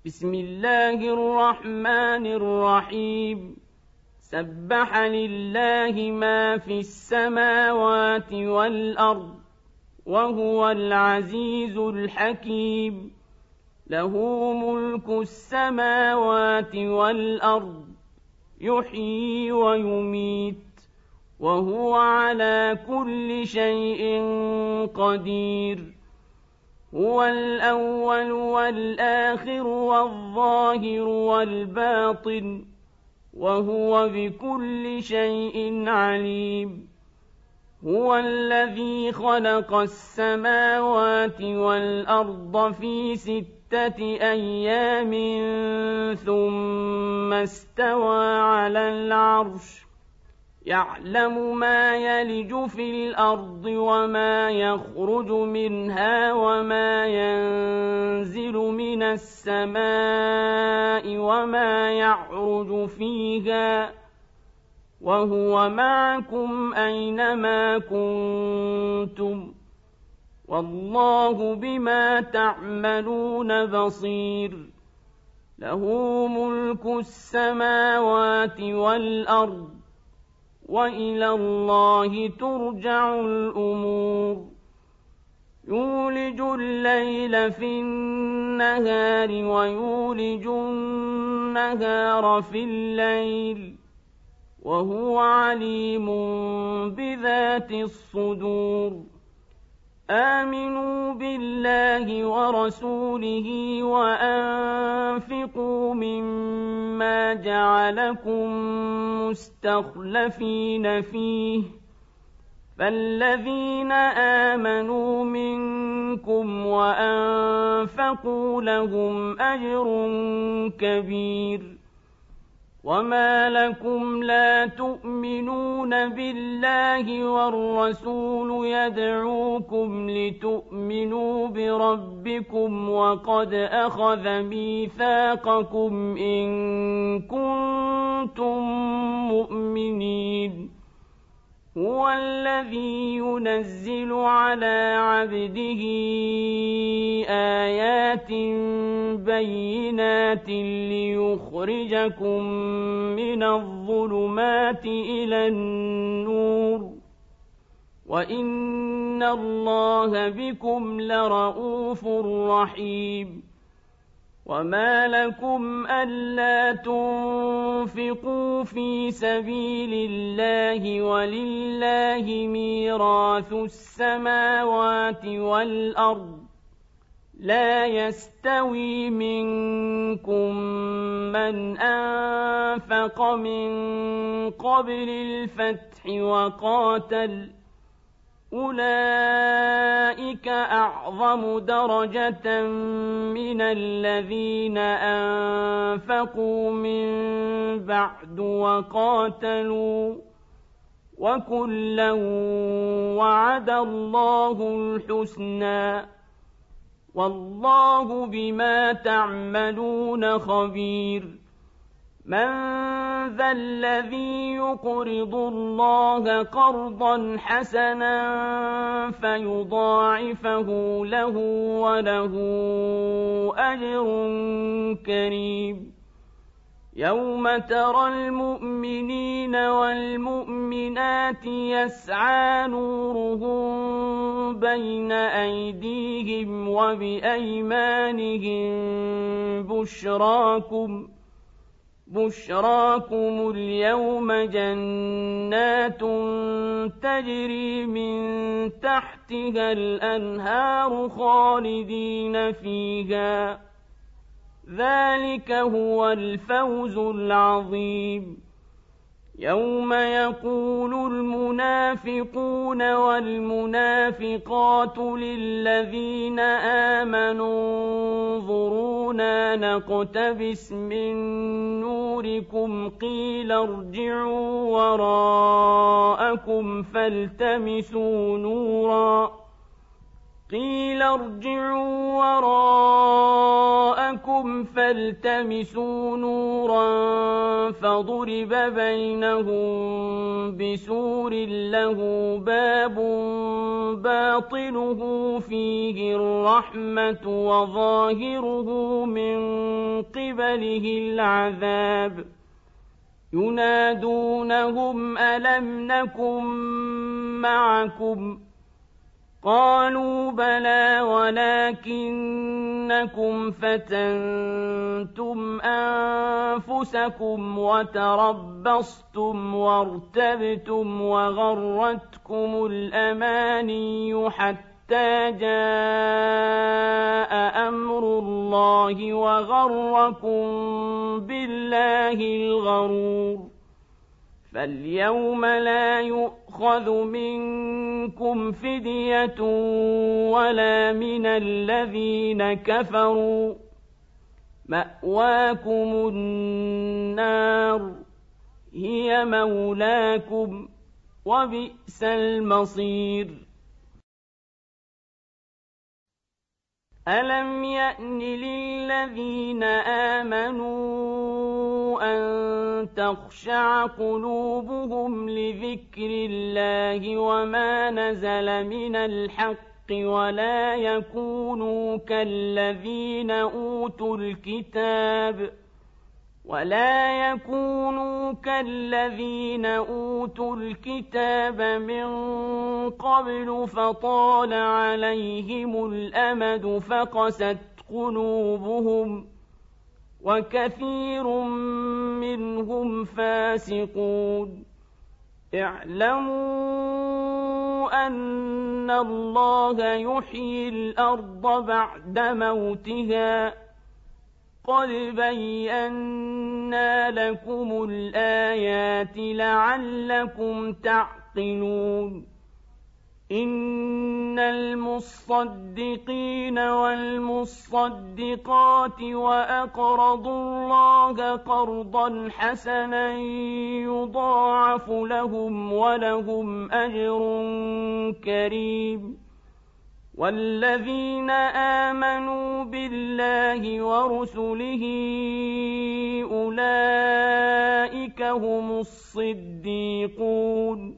بسم الله الرحمن الرحيم سبح لله ما في السماوات والأرض وهو العزيز الحكيم له ملك السماوات والأرض يحيي ويميت وهو على كل شيء قدير هو الأول والآخر والظاهر والباطن وهو بكل شيء عليم هو الذي خلق السماوات والأرض في 6 أيام ثم استوى على العرش يعلم ما يلج في الأرض وما يخرج منها وما ينزل من السماء وما يعرج فيها وهو معكم أينما كنتم والله بما تعملون بصير له ملك السماوات والأرض وإلى الله ترجع الأمور يولج الليل في النهار ويولج النهار في الليل وهو عليم بذات الصدور آمنوا بالله ورسوله وأنفقوا مما جعلكم مستخلفين فيه فالذين آمنوا منكم وأنفقوا لهم أجر كبير وما لكم لا تؤمنون بالله والرسول يدعوكم لتؤمنوا بربكم وقد أخذ ميثاقكم إن كنتم مؤمنين هو الذي ينزل على عبده آيات بينات ليخرجكم من الظلمات إلى النور وإن الله بكم لرءوف رحيم وما لكم ألا تنفقوا في سبيل الله ولله ميراث السماوات والأرض لا يستوي منكم من أنفق من قبل الفتح وقاتل أولئك أعظم درجة من الذين أنفقوا من بعد وقاتلوا وكلا وعد الله الحسنى والله بما تعملون خبير من ذا الذي يقرض الله قرضا حسنا فيضاعفه له وله أجر كريم يوم ترى المؤمنين والمؤمنات يسعى نورهم بين أيديهم وبأيمانهم بشراكم اليوم جنات تجري من تحتها الأنهار خالدين فيها ذلك هو الفوز العظيم يوم يقول المنافقون والمنافقات للذين آمنوا انظرونا نقتبس من نوركم قيل ارجعوا وراءكم فالتمسوا نورا ربكم فالتمسوا نورا فضرب بينهم بسور له باب باطنه فيه الرحمة وظاهره من قبله العذاب ينادونهم ألم نكن معكم قالوا بلى ولكنكم فتنتم أنفسكم وتربصتم وارتبتم وغرتكم الأماني حتى جاء أمر الله وغركم بالله الغرور فاليوم لا يؤخذ منكم فدية ولا من الذين كفروا مأواكم النار هي مولاكم وبئس المصير ألم يأن للذين آمنوا أن تخشع قلوبهم لذكر الله وما نزل من الحق ولا يكونوا كالذين أوتوا الكتاب من قبل فطال عليهم الأمد فقست قلوبهم وكثير منهم فاسقون اعلموا أن الله يحيي الأرض بعد موتها قد بينا لكم الآيات لعلكم تعقلون إن المصدقين والمصدقات وأقرضوا الله قرضا حسنا يضاعف لهم ولهم أجر كريم والذين آمنوا بالله ورسله أولئك هم الصديقون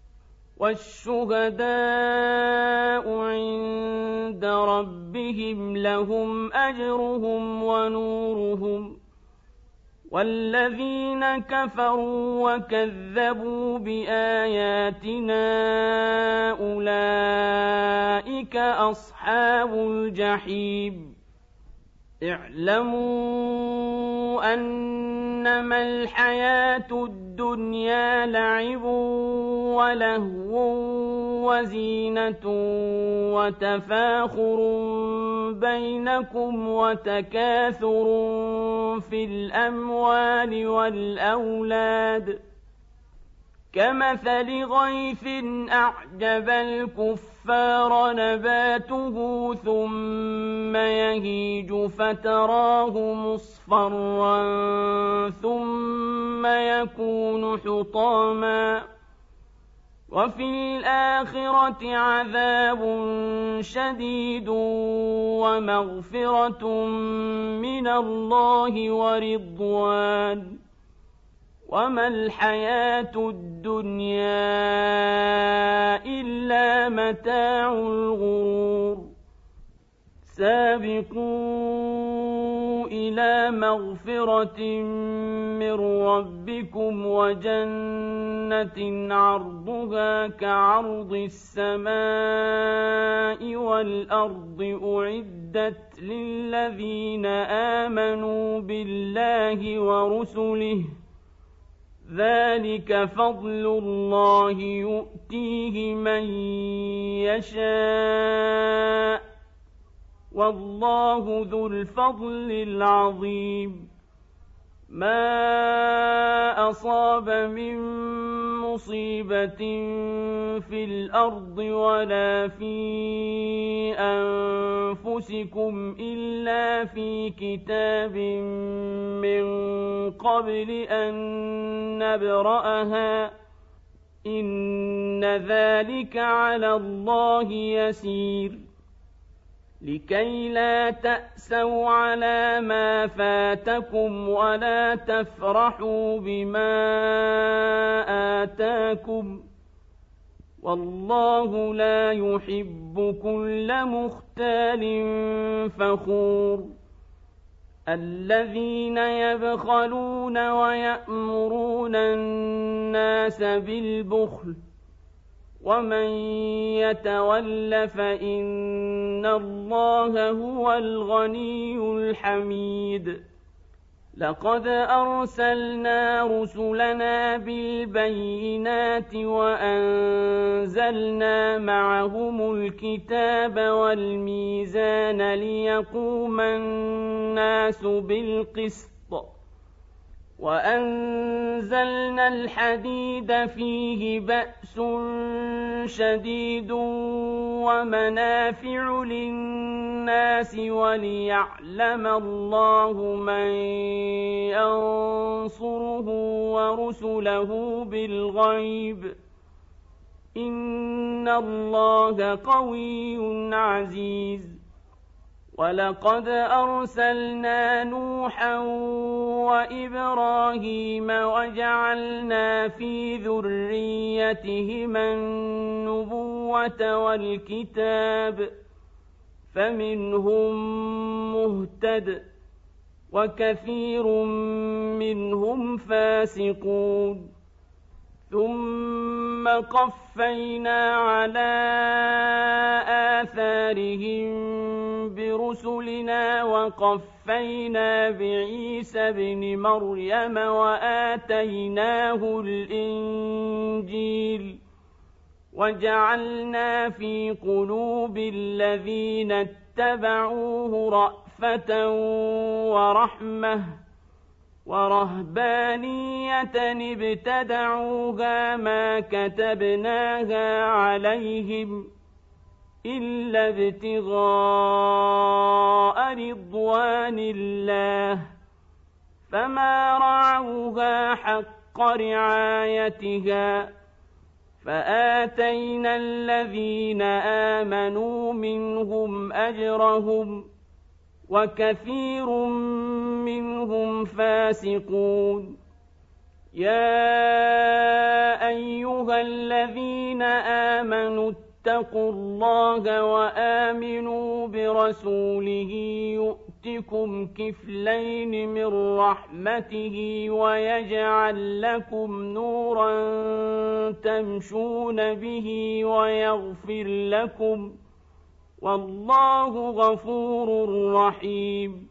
والشهداء عند ربهم لهم أجرهم ونورهم والذين كفروا وكذبوا بآياتنا أولئك أصحاب الجحيم اعلموا أنما الحياة الدنيا لعب ولهو وزينة وتفاخر بينكم وتكاثر في الأموال والأولاد كمثل غيث أعجب الكفار نباته ثم يهيج فتراه مصفرا ثم يكون حطاما وفي الآخرة عذاب شديد ومغفرة من الله ورضوان وما الحياة الدنيا إلا متاع الغرور سابقوا إلى مغفرة من ربكم وجنة عرضها كعرض السماء والأرض أعدت للذين آمنوا بالله ورسله ذلك فضل الله يؤتيه من يشاء والله ذو الفضل العظيم ما أصاب من مصيبة في الأرض ولا في أنفسكم إلا في كتاب من قبل أن نبرأها إن ذلك على الله يسير لكي لا تأسوا على ما فاتكم ولا تفرحوا بما آتاكم والله لا يحب كل مختال فخور الذين يبخلون ويأمرون الناس بالبخل ومن يتول فإن الله هو الغني الحميد لقد أرسلنا رسلنا بالبينات وأنزلنا معهم الكتاب والميزان ليقوم الناس بالقسط وأنزلنا الحديد فيه بأس شديد ومنافع للناس وليعلم الله من ينصره ورسله بالغيب إن الله قوي عزيز ولقد أرسلنا نوحا وإبراهيم وجعلنا في ذريتهما النبوة والكتاب فمنهم مهتد وكثير منهم فاسقون ثم قفينا على آثارهم برسلنا وقفينا بعيسى ابن مريم وآتيناه الإنجيل وجعلنا في قلوب الذين اتبعوه رأفة ورحمة ورهبانية ابتدعوها ما كتبناها عليهم إلا ابتغاء رضوان الله فما رعوها حق رعايتها فآتينا الذين آمنوا منهم أجرهم وكثير منهم فاسقون يا أيها الذين آمنوا اتقوا الله وآمنوا برسوله يؤتكم كفلين من رحمته ويجعل لكم نورا تمشون به ويغفر لكم والله غفور رحيم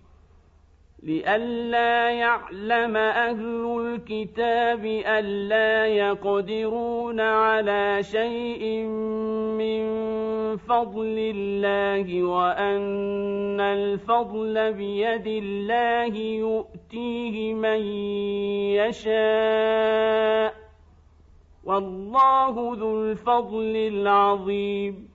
لئلا يعلم أهل الكتاب ألا يقدرون على شيء من فضل الله وأن الفضل بيد الله يؤتيه من يشاء والله ذو الفضل العظيم